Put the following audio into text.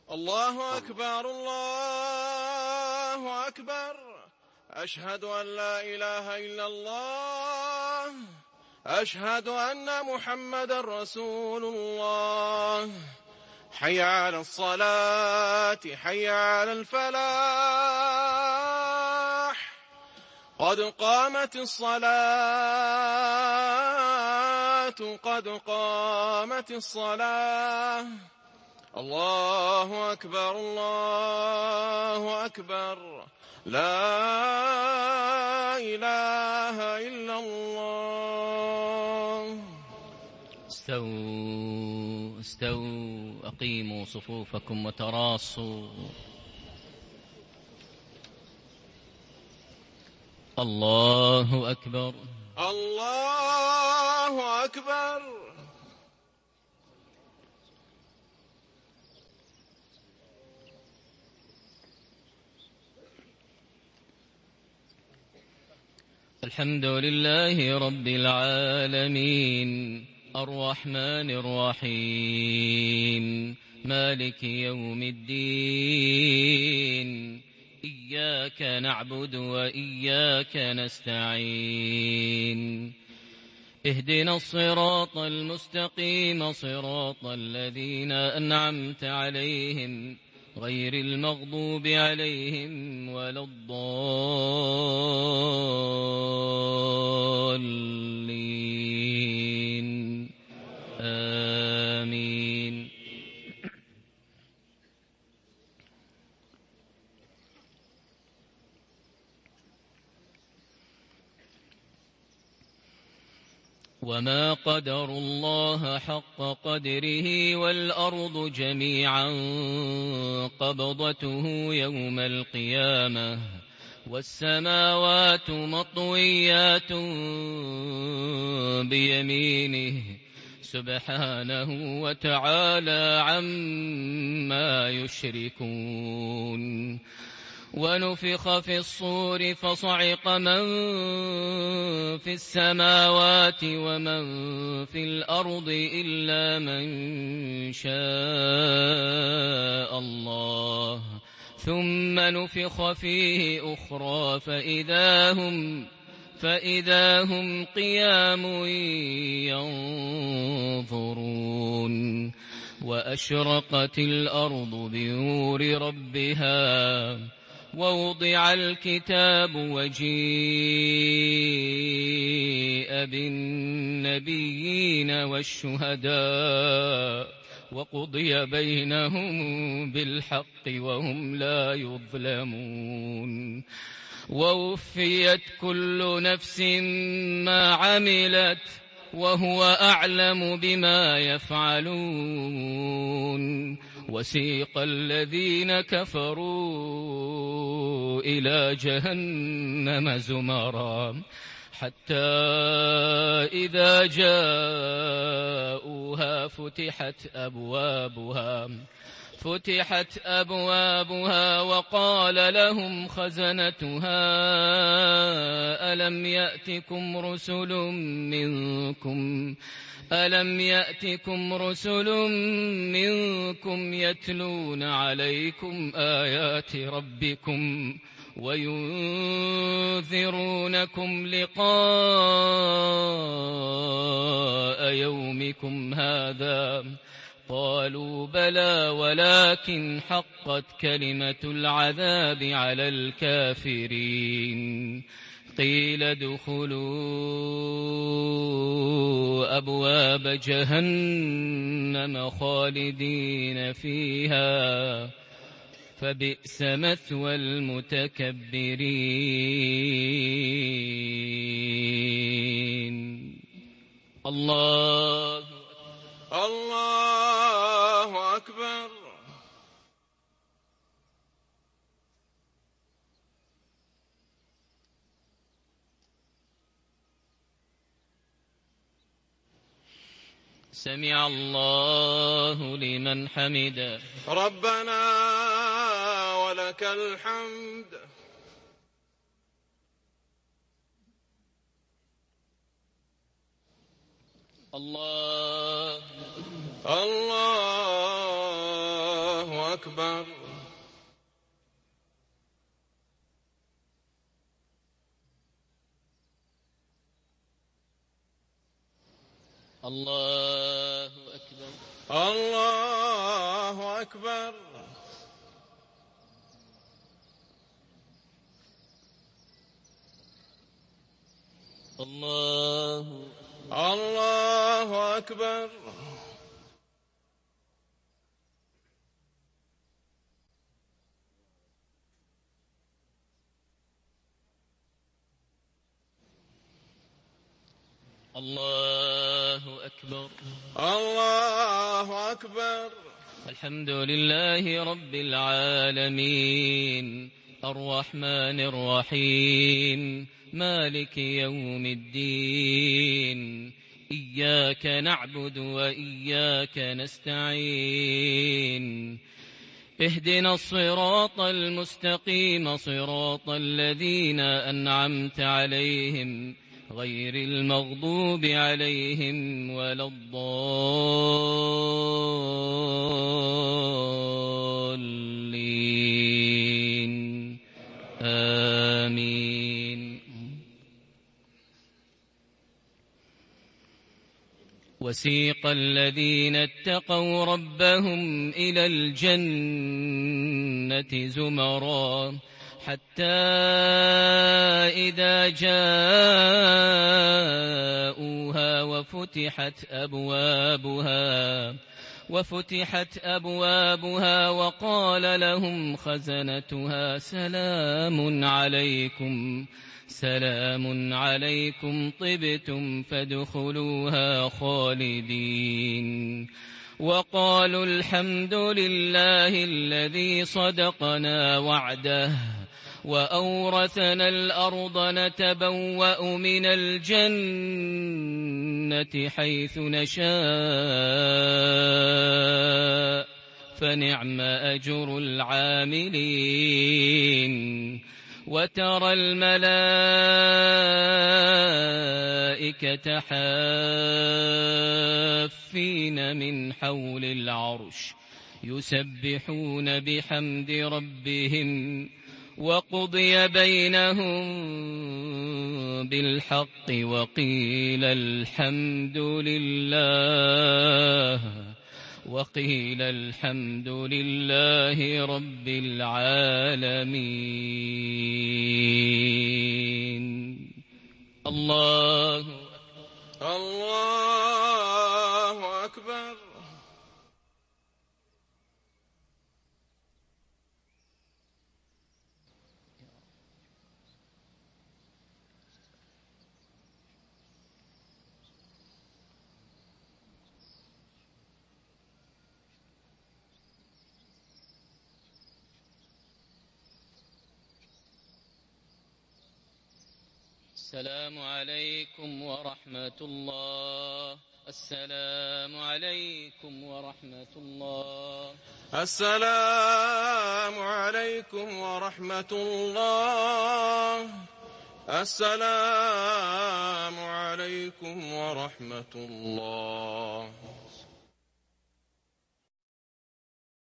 الله أكبر الله أكبر. أشهد أن لا إله إلا الله. أشهد أن محمدا رسول الله. حي على الصلاة حي على الفلاح. قد قامت الصلاة قد قامت الصلاة. الله أكبر الله أكبر. لا إله إلا الله. استووا استووا، أقيموا صفوفكم وتراصوا. الله أكبر الله أكبر. الحمد لله رب العالمين، الرحمن الرحيم، مالك يوم الدين. إياك نعبد وإياك نستعين. اهدنا الصراط المستقيم، صراط الذين أنعمت عليهم غير المغضوب عليهم ولا الضالين. آمين. وما قدروا الله حق قدره، والأرض جميعا قبضته يوم القيامة، والسماوات مطويات بيمينه سبحانه وتعالى عما يشركون. ونفخ في الصور فصعق من في السماوات ومن في الأرض إلا من شاء الله، ثم نفخ فيه أخرى فإذا هم قيام ينظرون. وأشرقت الأرض بنور ربها، ووضع الكتاب وجيء بالنبيين والشهداء، وقضي بينهم بالحق وهم لا يظلمون. ووفيت كل نفس ما عملت وهو أعلم بما يفعلون. وسيق الذين كفروا إلى جهنم زمرا، حتى إذا جاءوها فتحت أبوابها وقال لهم خزنتها ألم يأتكم رسل منكم يتلون عليكم آيات ربكم وينذرونكم لقاء يومكم هذا؟ قالوا بلى، ولكن حقت كلمة العذاب على الكافرين. قيل ادخلوا أبواب جهنم خالدين فيها، فبئس مثوى المتكبرين. الله أكبر. سمع الله لمن حمده. ربنا ولك الحمد. الله الله أكبر. الله أكبر. الله أكبر. الله أكبر. الله أكبر. الله أكبر. الحمد لله رب العالمين الرحمن الرحيم مالك يوم الدين إياك نعبد وإياك نستعين اهدنا الصراط المستقيم صراط الذين أنعمت عليهم غير المغضوب عليهم ولا الضالين آمين. وسيق الذين اتقوا ربهم إلى الجنة زمرا حتى إذا جاءوها وفتحت أبوابها وقال لهم خزنتها سلام عليكم طبتم فادخلوها خالدين وقالوا الحمد لله الذي صدقنا وعده وأورثنا الأرض نتبوأ من الجنة حيث نشاء فنعم أجر العاملين. وترى الملائكة حافين من حول العرش يسبحون بحمد ربهم وقضي بينهم بالحق وقيل الحمد لله رب العالمين. الله أكبر. السلام عليكم ورحمة الله. السلام عليكم ورحمة الله. السلام عليكم ورحمة الله. السلام عليكم ورحمة الله.